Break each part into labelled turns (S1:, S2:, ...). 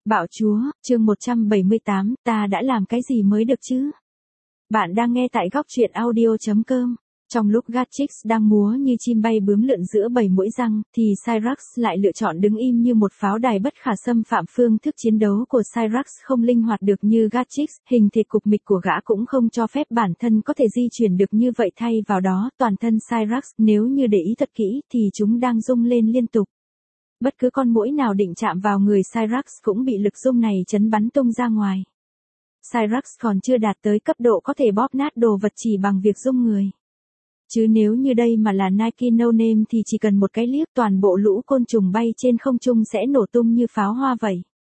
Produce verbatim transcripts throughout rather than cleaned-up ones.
S1: Bạo chúa, chương một trăm bảy mươi tám, ta đã làm cái gì mới được chứ? Bạn đang nghe tại góc truyện audio chấm com. Trong lúc Gatchix đang múa như chim bay bướm lượn giữa bầy muỗi răng, thì Cyrax lại lựa chọn đứng im như một pháo đài bất khả xâm phạm. Phương thức chiến đấu của Cyrax không linh hoạt được như Gatchix, hình thể cục mịch của gã cũng không cho phép bản thân có thể di chuyển được như vậy, thay vào đó, toàn thân Cyrax, nếu như để ý thật kỹ, thì chúng đang rung lên liên tục. Bất cứ con muỗi nào định chạm vào người Cyrax cũng bị lực rung này chấn bắn tung ra ngoài. Cyrax còn chưa đạt tới cấp độ có thể bóp nát đồ vật chỉ bằng việc rung người. Chứ nếu như đây mà là Nike No Name thì chỉ cần một cái liếc toàn bộ lũ côn trùng bay trên không trung sẽ nổ tung như pháo hoa vậy.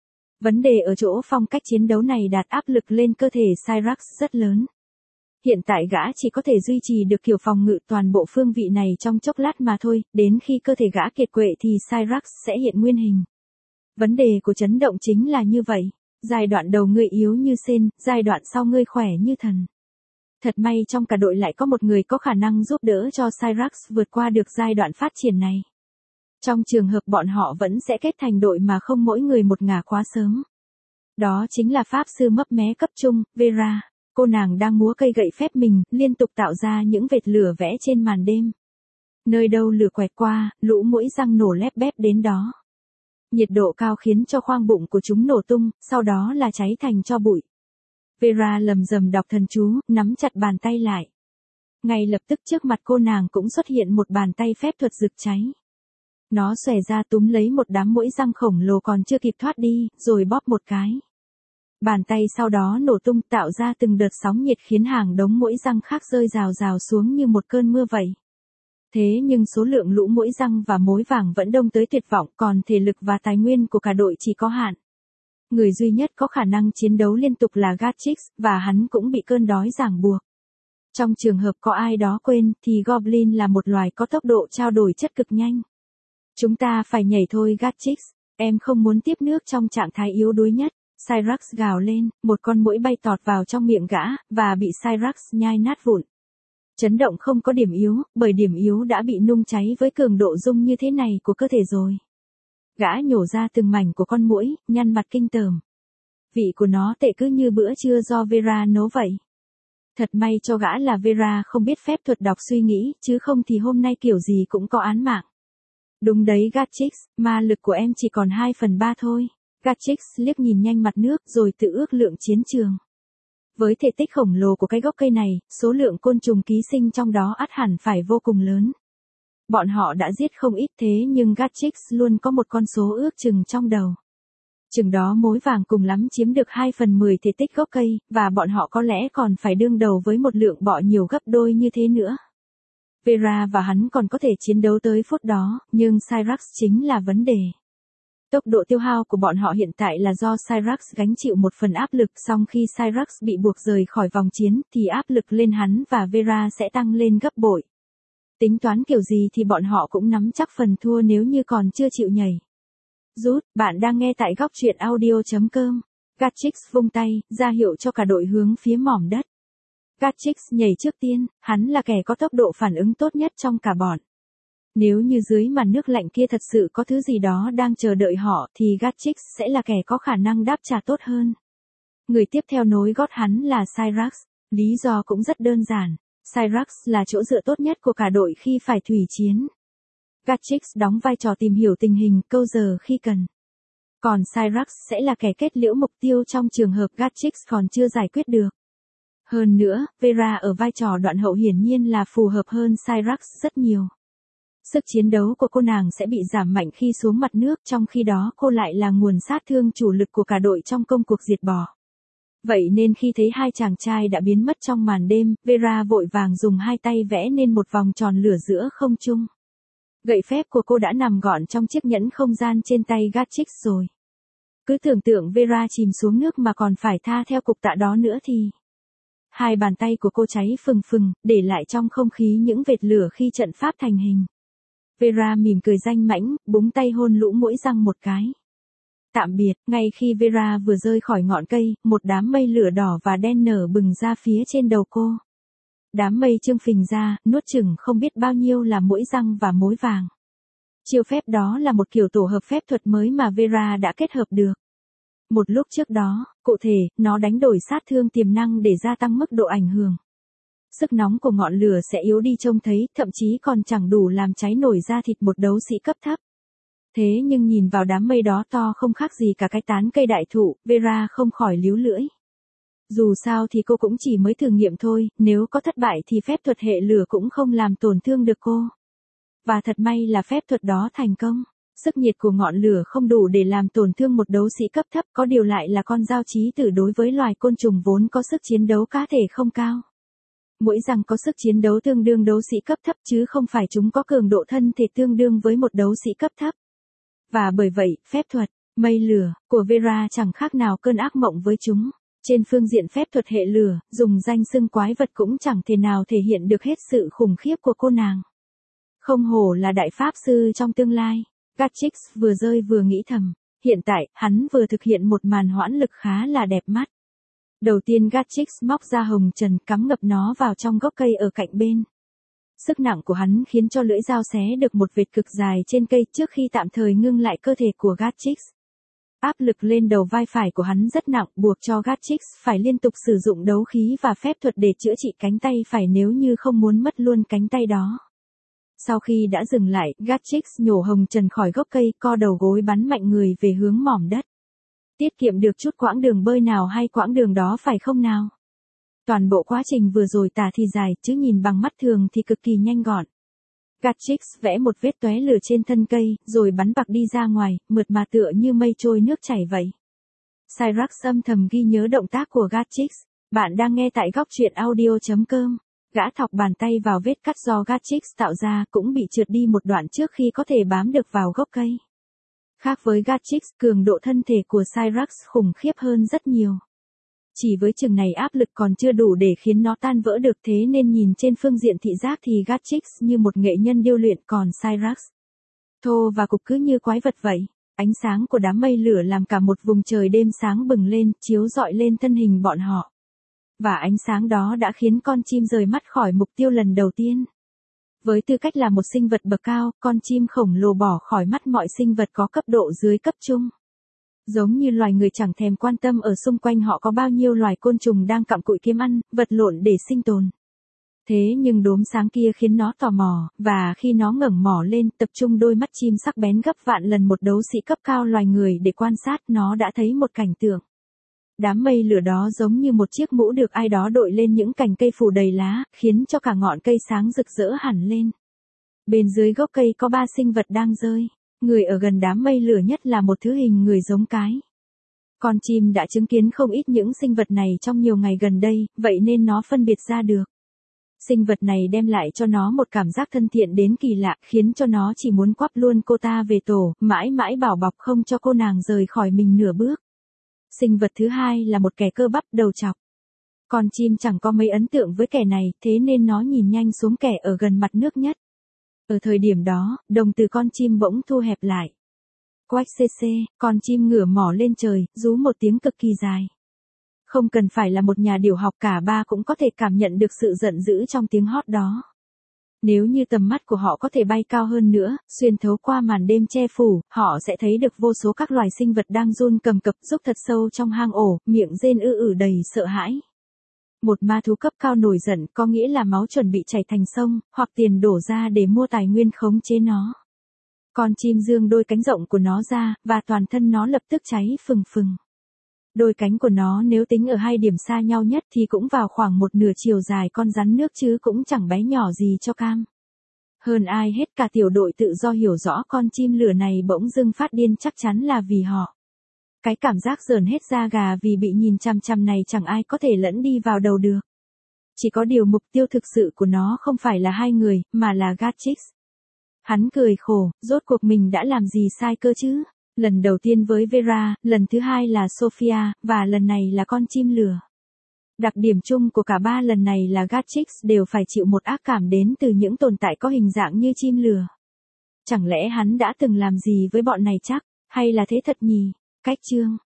S1: Vấn đề ở chỗ phong cách chiến đấu này đạt áp lực lên cơ thể Cyrax rất lớn. Hiện tại gã chỉ có thể duy trì được kiểu phòng ngự toàn bộ phương vị này trong chốc lát mà thôi, đến khi cơ thể gã kiệt quệ thì Cyrax sẽ hiện nguyên hình. Vấn đề của chấn động chính là như vậy, giai đoạn đầu ngươi yếu như sên, giai đoạn sau ngươi khỏe như thần. Thật may trong cả đội lại có một người có khả năng giúp đỡ cho Cyrax vượt qua được giai đoạn phát triển này. Trong trường hợp bọn họ vẫn sẽ kết thành đội mà không mỗi người một ngả quá sớm. Đó chính là pháp sư mấp mé cấp trung, Vera. Cô nàng đang múa cây gậy phép mình, liên tục tạo ra những vệt lửa vẽ trên màn đêm. Nơi đâu lửa quẹt qua, lũ muỗi răng nổ lép bép đến đó. Nhiệt độ cao khiến cho khoang bụng của chúng nổ tung, sau đó là cháy thành tro bụi. Vera lầm rầm đọc thần chú, nắm chặt bàn tay lại. Ngay lập tức trước mặt cô nàng cũng xuất hiện một bàn tay phép thuật rực cháy. Nó xòe ra túm lấy một đám muỗi răng khổng lồ còn chưa kịp thoát đi, rồi bóp một cái. Bàn tay sau đó nổ tung tạo ra từng đợt sóng nhiệt khiến hàng đống muỗi răng khác rơi rào rào xuống như một cơn mưa vậy. Thế nhưng số lượng lũ muỗi răng và mối vàng vẫn đông tới tuyệt vọng, còn thể lực và tài nguyên của cả đội chỉ có hạn. Người duy nhất có khả năng chiến đấu liên tục là Gatchix, và hắn cũng bị cơn đói ràng buộc. Trong trường hợp có ai đó quên, thì Goblin là một loài có tốc độ trao đổi chất cực nhanh. Chúng ta phải nhảy thôi Gatchix, em không muốn tiếp nước trong trạng thái yếu đuối nhất. Cyrax gào lên, một con muỗi bay tọt vào trong miệng gã, và bị Cyrax nhai nát vụn. Chấn động không có điểm yếu, bởi điểm yếu đã bị nung cháy với cường độ rung như thế này của cơ thể rồi. Gã nhổ ra từng mảnh của con muỗi, nhăn mặt kinh tởm. Vị của nó tệ cứ như bữa trưa do Vera nấu vậy. Thật may cho gã là Vera không biết phép thuật đọc suy nghĩ, chứ không thì hôm nay kiểu gì cũng có án mạng. Đúng đấy Gatchix, ma lực của em chỉ còn hai phần ba thôi. Gatchix liếc nhìn nhanh mặt nước rồi tự ước lượng chiến trường. Với thể tích khổng lồ của cái gốc cây này, số lượng côn trùng ký sinh trong đó ắt hẳn phải vô cùng lớn. Bọn họ đã giết không ít thế nhưng Gatchix luôn có một con số ước chừng trong đầu. Chừng đó mối vàng cùng lắm chiếm được hai phần mười thể tích gốc cây, và bọn họ có lẽ còn phải đương đầu với một lượng bọ nhiều gấp đôi như thế nữa. Vera và hắn còn có thể chiến đấu tới phút đó, nhưng Cyrax chính là vấn đề. Tốc độ tiêu hao của bọn họ hiện tại là do Cyrax gánh chịu một phần áp lực, song khi Cyrax bị buộc rời khỏi vòng chiến thì áp lực lên hắn và Vera sẽ tăng lên gấp bội. Tính toán kiểu gì thì bọn họ cũng nắm chắc phần thua nếu như còn chưa chịu nhảy. Rút, bạn đang nghe tại góc truyện audio chấm com. Gatchix vung tay, ra hiệu cho cả đội hướng phía mỏm đất. Gatchix nhảy trước tiên, hắn là kẻ có tốc độ phản ứng tốt nhất trong cả bọn. Nếu như dưới màn nước lạnh kia thật sự có thứ gì đó đang chờ đợi họ thì Gatchix sẽ là kẻ có khả năng đáp trả tốt hơn. Người tiếp theo nối gót hắn là Cyrax. Lý do cũng rất đơn giản. Cyrax là chỗ dựa tốt nhất của cả đội khi phải thủy chiến. Gatchix đóng vai trò tìm hiểu tình hình, câu giờ khi cần. Còn Cyrax sẽ là kẻ kết liễu mục tiêu trong trường hợp Gatchix còn chưa giải quyết được. Hơn nữa, Vera ở vai trò đoạn hậu hiển nhiên là phù hợp hơn Cyrax rất nhiều. Sức chiến đấu của cô nàng sẽ bị giảm mạnh khi xuống mặt nước, trong khi đó cô lại là nguồn sát thương chủ lực của cả đội trong công cuộc diệt bọ. Vậy nên khi thấy hai chàng trai đã biến mất trong màn đêm, Vera vội vàng dùng hai tay vẽ nên một vòng tròn lửa giữa không trung. Gậy phép của cô đã nằm gọn trong chiếc nhẫn không gian trên tay Gatchix rồi. Cứ tưởng tượng Vera chìm xuống nước mà còn phải tha theo cục tạ đó nữa thì... Hai bàn tay của cô cháy phừng phừng, để lại trong không khí những vệt lửa khi trận pháp thành hình. Vera mỉm cười danh mãnh, búng tay hôn lũ muỗi răng một cái. Tạm biệt, ngay khi Vera vừa rơi khỏi ngọn cây, một đám mây lửa đỏ và đen nở bừng ra phía trên đầu cô. Đám mây trương phình ra, nuốt chửng không biết bao nhiêu là muỗi răng và mối vàng. Chiêu phép đó là một kiểu tổ hợp phép thuật mới mà Vera đã kết hợp được. Một lúc trước đó, cụ thể, nó đánh đổi sát thương tiềm năng để gia tăng mức độ ảnh hưởng. Sức nóng của ngọn lửa sẽ yếu đi trông thấy, thậm chí còn chẳng đủ làm cháy nổi da thịt một đấu sĩ cấp thấp. Thế nhưng nhìn vào đám mây đó to không khác gì cả cái tán cây đại thụ, Vera không khỏi líu lưỡi. Dù sao thì cô cũng chỉ mới thử nghiệm thôi, nếu có thất bại thì phép thuật hệ lửa cũng không làm tổn thương được cô. Và thật may là phép thuật đó thành công. Sức nhiệt của ngọn lửa không đủ để làm tổn thương một đấu sĩ cấp thấp, có điều lại là con dao chí tử đối với loài côn trùng vốn có sức chiến đấu cá thể không cao. Muỗi răng có sức chiến đấu tương đương đấu sĩ cấp thấp chứ không phải chúng có cường độ thân thể tương đương với một đấu sĩ cấp thấp. Và bởi vậy, phép thuật, mây lửa, của Vera chẳng khác nào cơn ác mộng với chúng. Trên phương diện phép thuật hệ lửa, dùng danh xưng quái vật cũng chẳng thể nào thể hiện được hết sự khủng khiếp của cô nàng. Không hổ là đại pháp sư trong tương lai. Gatchix vừa rơi vừa nghĩ thầm, hiện tại, hắn vừa thực hiện một màn hoãn lực khá là đẹp mắt. Đầu tiên Gatchix móc ra hồng trần cắm ngập nó vào trong gốc cây ở cạnh bên. Sức nặng của hắn khiến cho lưỡi dao xé được một vệt cực dài trên cây trước khi tạm thời ngưng lại cơ thể của Gatchix. Áp lực lên đầu vai phải của hắn rất nặng, buộc cho Gatchix phải liên tục sử dụng đấu khí và phép thuật để chữa trị cánh tay phải nếu như không muốn mất luôn cánh tay đó. Sau khi đã dừng lại, Gatchix nhổ hồng trần khỏi gốc cây, co đầu gối bắn mạnh người về hướng mỏm đất. Tiết kiệm được chút quãng đường bơi nào hay quãng đường đó phải không nào? Toàn bộ quá trình vừa rồi tả thì dài, chứ nhìn bằng mắt thường thì cực kỳ nhanh gọn. Gatchix vẽ một vết tóe lửa trên thân cây, rồi bắn bạc đi ra ngoài, mượt mà tựa như mây trôi nước chảy vậy. Cyrax âm thầm ghi nhớ động tác của Gatchix. Bạn đang nghe tại góc truyện audio chấm com. Gã thọc bàn tay vào vết cắt do Gatchix tạo ra cũng bị trượt đi một đoạn trước khi có thể bám được vào gốc cây. Khác với Gatchix, cường độ thân thể của Cyrax khủng khiếp hơn rất nhiều. Chỉ với chừng này áp lực còn chưa đủ để khiến nó tan vỡ được, thế nên nhìn trên phương diện thị giác thì Gatchix như một nghệ nhân điêu luyện, còn Cyrax thô và cục cứ như quái vật vậy. Ánh sáng của đám mây lửa làm cả một vùng trời đêm sáng bừng lên, chiếu rọi lên thân hình bọn họ. Và ánh sáng đó đã khiến con chim rời mắt khỏi mục tiêu lần đầu tiên. Với tư cách là một sinh vật bậc cao, con chim khổng lồ bỏ khỏi mắt mọi sinh vật có cấp độ dưới cấp trung. Giống như loài người chẳng thèm quan tâm ở xung quanh họ có bao nhiêu loài côn trùng đang cặm cụi kiếm ăn, vật lộn để sinh tồn. Thế nhưng đốm sáng kia khiến nó tò mò, và khi nó ngẩng mỏ lên, tập trung đôi mắt chim sắc bén gấp vạn lần một đấu sĩ cấp cao loài người để quan sát, nó đã thấy một cảnh tượng. Đám mây lửa đó giống như một chiếc mũ được ai đó đội lên những cành cây phủ đầy lá, khiến cho cả ngọn cây sáng rực rỡ hẳn lên. Bên dưới gốc cây có ba sinh vật đang rơi. Người ở gần đám mây lửa nhất là một thứ hình người giống cái. Con chim đã chứng kiến không ít những sinh vật này trong nhiều ngày gần đây, vậy nên nó phân biệt ra được. Sinh vật này đem lại cho nó một cảm giác thân thiện đến kỳ lạ, khiến cho nó chỉ muốn quắp luôn cô ta về tổ, mãi mãi bảo bọc không cho cô nàng rời khỏi mình nửa bước. Sinh vật thứ hai là một kẻ cơ bắp đầu chọc. Con chim chẳng có mấy ấn tượng với kẻ này, thế nên nó nhìn nhanh xuống kẻ ở gần mặt nước nhất. Ở thời điểm đó, đồng từ con chim bỗng thu hẹp lại. Quách xê xê, con chim ngửa mỏ lên trời, rú một tiếng cực kỳ dài. Không cần phải là một nhà điều học, cả ba cũng có thể cảm nhận được sự giận dữ trong tiếng hót đó. Nếu như tầm mắt của họ có thể bay cao hơn nữa, xuyên thấu qua màn đêm che phủ, họ sẽ thấy được vô số các loài sinh vật đang run cầm cập, rúc thật sâu trong hang ổ, miệng rên ư ử đầy sợ hãi. Một ma thú cấp cao nổi giận có nghĩa là máu chuẩn bị chảy thành sông, hoặc tiền đổ ra để mua tài nguyên khống chế nó. Con chim dương đôi cánh rộng của nó ra, và toàn thân nó lập tức cháy phừng phừng. Đôi cánh của nó nếu tính ở hai điểm xa nhau nhất thì cũng vào khoảng một nửa chiều dài con rắn nước chứ cũng chẳng bé nhỏ gì cho cam. Hơn ai hết cả tiểu đội tự do hiểu rõ con chim lửa này bỗng dưng phát điên chắc chắn là vì họ. Cái cảm giác rờn hết da gà vì bị nhìn chằm chằm này chẳng ai có thể lẫn đi vào đầu được. Chỉ có điều mục tiêu thực sự của nó không phải là hai người, mà là Gatchix. Hắn cười khổ, rốt cuộc mình đã làm gì sai cơ chứ? Lần đầu tiên với Vera, lần thứ hai là Sophia, và lần này là con chim lửa. Đặc điểm chung của cả ba lần này là Gatchix đều phải chịu một ác cảm đến từ những tồn tại có hình dạng như chim lửa. Chẳng lẽ hắn đã từng làm gì với bọn này chắc, hay là thế thật nhỉ? Cách chương